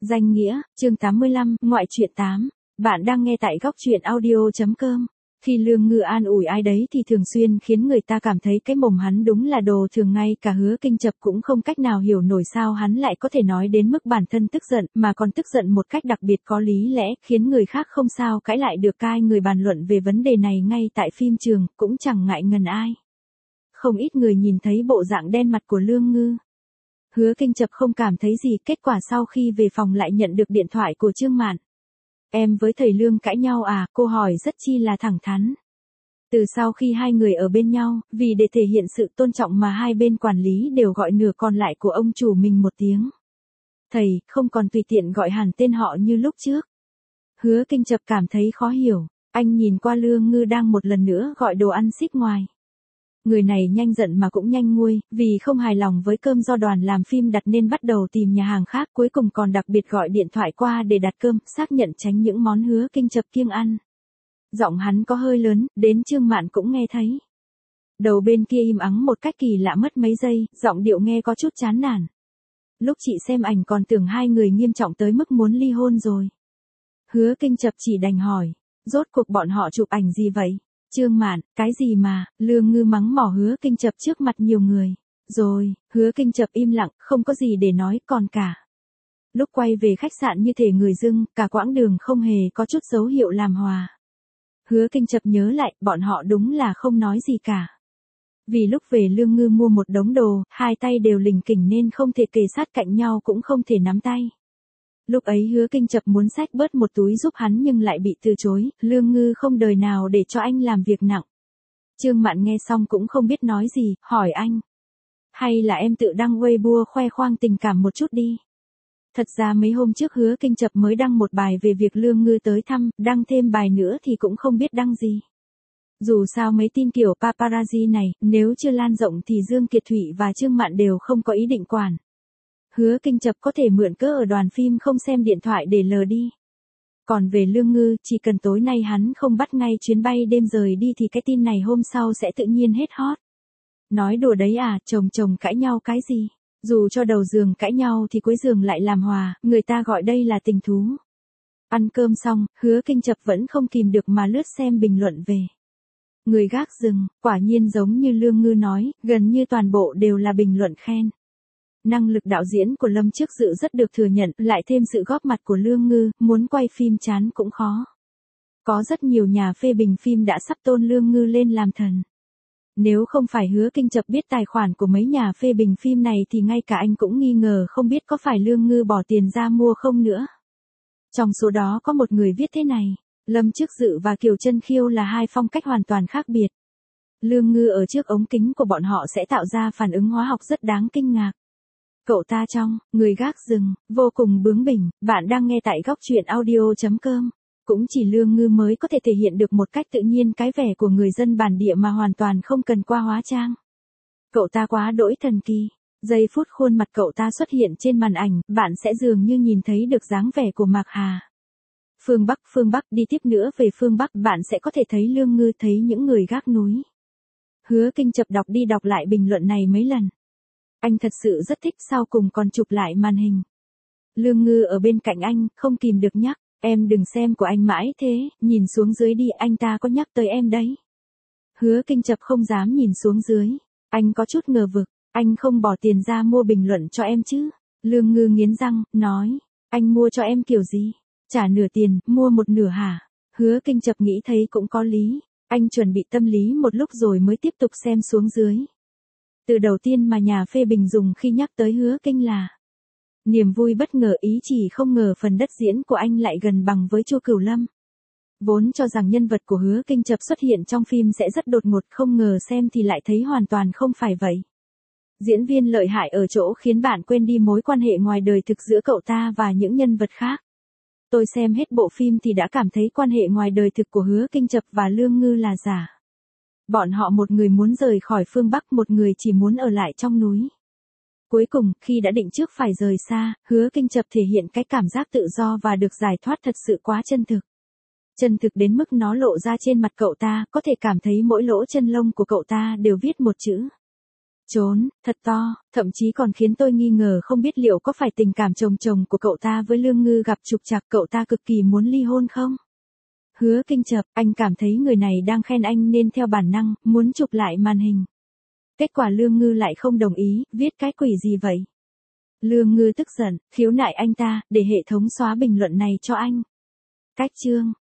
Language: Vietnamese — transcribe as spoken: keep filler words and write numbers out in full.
Danh nghĩa, chương tám mươi lăm, ngoại truyện tám. Bạn đang nghe tại góc truyện audio.com. Khi Lương Ngư an ủi ai đấy thì thường xuyên khiến người ta cảm thấy cái mồm hắn đúng là đồ thường, ngay cả Hứa Kinh Chập cũng không cách nào hiểu nổi sao hắn lại có thể nói đến mức bản thân tức giận, mà còn tức giận một cách đặc biệt có lý lẽ, khiến người khác không sao cãi lại được. Cai người bàn luận về vấn đề này ngay tại phim trường, cũng chẳng ngại ngần ai. Không ít người nhìn thấy bộ dạng đen mặt của Lương Ngư. Hứa Kinh Chập không cảm thấy gì, kết quả sau khi về phòng lại nhận được điện thoại của Trương Mạn. Em với thầy Lương cãi nhau à, cô hỏi rất chi là thẳng thắn. Từ sau khi hai người ở bên nhau, vì để thể hiện sự tôn trọng mà hai bên quản lý đều gọi nửa còn lại của ông chủ mình một tiếng thầy, không còn tùy tiện gọi hẳn tên họ như lúc trước. Hứa Kinh Chập cảm thấy khó hiểu, anh nhìn qua Lương Ngư đang một lần nữa gọi đồ ăn ship ngoài. Người này nhanh giận mà cũng nhanh nguôi, vì không hài lòng với cơm do đoàn làm phim đặt nên bắt đầu tìm nhà hàng khác, cuối cùng còn đặc biệt gọi điện thoại qua để đặt cơm, xác nhận tránh những món Hứa Kinh Chập kiêng ăn. Giọng hắn có hơi lớn, đến Trương Mạn cũng nghe thấy. Đầu bên kia im ắng một cách kỳ lạ mất mấy giây, giọng điệu nghe có chút chán nản. Lúc chị xem ảnh còn tưởng hai người nghiêm trọng tới mức muốn ly hôn rồi. Hứa Kinh Chập chỉ đành hỏi, rốt cuộc bọn họ chụp ảnh gì vậy? Trương Mạn, cái gì mà, Lương Ngư mắng mỏ Hứa Kinh Chập trước mặt nhiều người. Rồi, Hứa Kinh Chập im lặng, không có gì để nói, còn cả. Lúc quay về khách sạn như thể người dưng, cả quãng đường không hề có chút dấu hiệu làm hòa. Hứa Kinh Chập nhớ lại, bọn họ đúng là không nói gì cả. Vì lúc về Lương Ngư mua một đống đồ, hai tay đều lình kỉnh nên không thể kề sát cạnh nhau cũng không thể nắm tay. Lúc ấy Hứa Kinh Chập muốn xách bớt một túi giúp hắn nhưng lại bị từ chối, Lương Ngư không đời nào để cho anh làm việc nặng. Trương Mạn nghe xong cũng không biết nói gì, hỏi anh. Hay là em tự đăng Weibo khoe khoang tình cảm một chút đi. Thật ra mấy hôm trước Hứa Kinh Chập mới đăng một bài về việc Lương Ngư tới thăm, đăng thêm bài nữa thì cũng không biết đăng gì. Dù sao mấy tin kiểu paparazzi này, nếu chưa lan rộng thì Dương Kiệt Thụy và Trương Mạn đều không có ý định quản. Hứa Kinh Chập có thể mượn cớ ở đoàn phim không xem điện thoại để lờ đi. Còn về Lương Ngư, chỉ cần tối nay hắn không bắt ngay chuyến bay đêm rời đi thì cái tin này hôm sau sẽ tự nhiên hết hot. Nói đùa đấy à, chồng chồng cãi nhau cái gì? Dù cho đầu giường cãi nhau thì cuối giường lại làm hòa, người ta gọi đây là tình thú. Ăn cơm xong, Hứa Kinh Chập vẫn không kìm được mà lướt xem bình luận về Người gác rừng, quả nhiên giống như Lương Ngư nói, gần như toàn bộ đều là bình luận khen. Năng lực đạo diễn của Lâm Trước Dự rất được thừa nhận, lại thêm sự góp mặt của Lương Ngư, muốn quay phim chán cũng khó. Có rất nhiều nhà phê bình phim đã sắp tôn Lương Ngư lên làm thần. Nếu không phải Hứa Kinh Chập biết tài khoản của mấy nhà phê bình phim này thì ngay cả anh cũng nghi ngờ không biết có phải Lương Ngư bỏ tiền ra mua không nữa. Trong số đó có một người viết thế này, Lâm Trước Dự và Kiều Chân Khiêu là hai phong cách hoàn toàn khác biệt. Lương Ngư ở trước ống kính của bọn họ sẽ tạo ra phản ứng hóa học rất đáng kinh ngạc. Cậu ta trong Người Gác Rừng vô cùng bướng bỉnh. Bạn đang nghe tại góc truyện audio.com. Cũng chỉ Lương Ngư mới có thể thể hiện được một cách tự nhiên cái vẻ của người dân bản địa mà hoàn toàn không cần qua hóa trang. Cậu ta quá đỗi thần kỳ. Giây phút khuôn mặt cậu ta xuất hiện trên màn ảnh, bạn sẽ dường như nhìn thấy được dáng vẻ của Mạc Hà. Phương Bắc, phương Bắc, đi tiếp nữa về phương Bắc, bạn sẽ có thể thấy Lương Ngư, thấy những người gác núi. Hứa Kinh Chập đọc đi đọc lại bình luận này mấy lần. Anh thật sự rất thích, sau cùng còn chụp lại màn hình. Lương Ngư ở bên cạnh anh, không kìm được nhắc, em đừng xem của anh mãi thế, nhìn xuống dưới đi, anh ta có nhắc tới em đấy. Hứa Kinh Chập không dám nhìn xuống dưới, anh có chút ngờ vực, anh không bỏ tiền ra mua bình luận cho em chứ. Lương Ngư nghiến răng, nói, anh mua cho em kiểu gì? Trả nửa tiền, mua một nửa hả? Hứa Kinh Chập nghĩ thấy cũng có lý, anh chuẩn bị tâm lý một lúc rồi mới tiếp tục xem xuống dưới. Từ đầu tiên mà nhà phê bình dùng khi nhắc tới Hứa Kinh là niềm vui bất ngờ, ý chỉ không ngờ phần đất diễn của anh lại gần bằng với Chu Cửu Lâm. Vốn cho rằng nhân vật của Hứa Kinh Chập xuất hiện trong phim sẽ rất đột ngột, không ngờ xem thì lại thấy hoàn toàn không phải vậy. Diễn viên lợi hại ở chỗ khiến bạn quên đi mối quan hệ ngoài đời thực giữa cậu ta và những nhân vật khác. Tôi xem hết bộ phim thì đã cảm thấy quan hệ ngoài đời thực của Hứa Kinh Chập và Lương Ngư là giả. Bọn họ một người muốn rời khỏi phương Bắc, một người chỉ muốn ở lại trong núi. Cuối cùng, khi đã định trước phải rời xa, Hứa Kinh Chập thể hiện cái cảm giác tự do và được giải thoát thật sự quá chân thực. Chân thực đến mức nó lộ ra trên mặt cậu ta, có thể cảm thấy mỗi lỗ chân lông của cậu ta đều viết một chữ. Trốn, thật to, thậm chí còn khiến tôi nghi ngờ không biết liệu có phải tình cảm chồng chồng của cậu ta với Lương Ngư gặp trục trặc, cậu ta cực kỳ muốn ly hôn không? Hứa Kinh chập, anh cảm thấy người này đang khen anh nên theo bản năng, muốn chụp lại màn hình. Kết quả Lương Ngư lại không đồng ý, viết cái quỷ gì vậy? Lương Ngư tức giận, khiếu nại anh ta, để hệ thống xóa bình luận này cho anh. Cách chương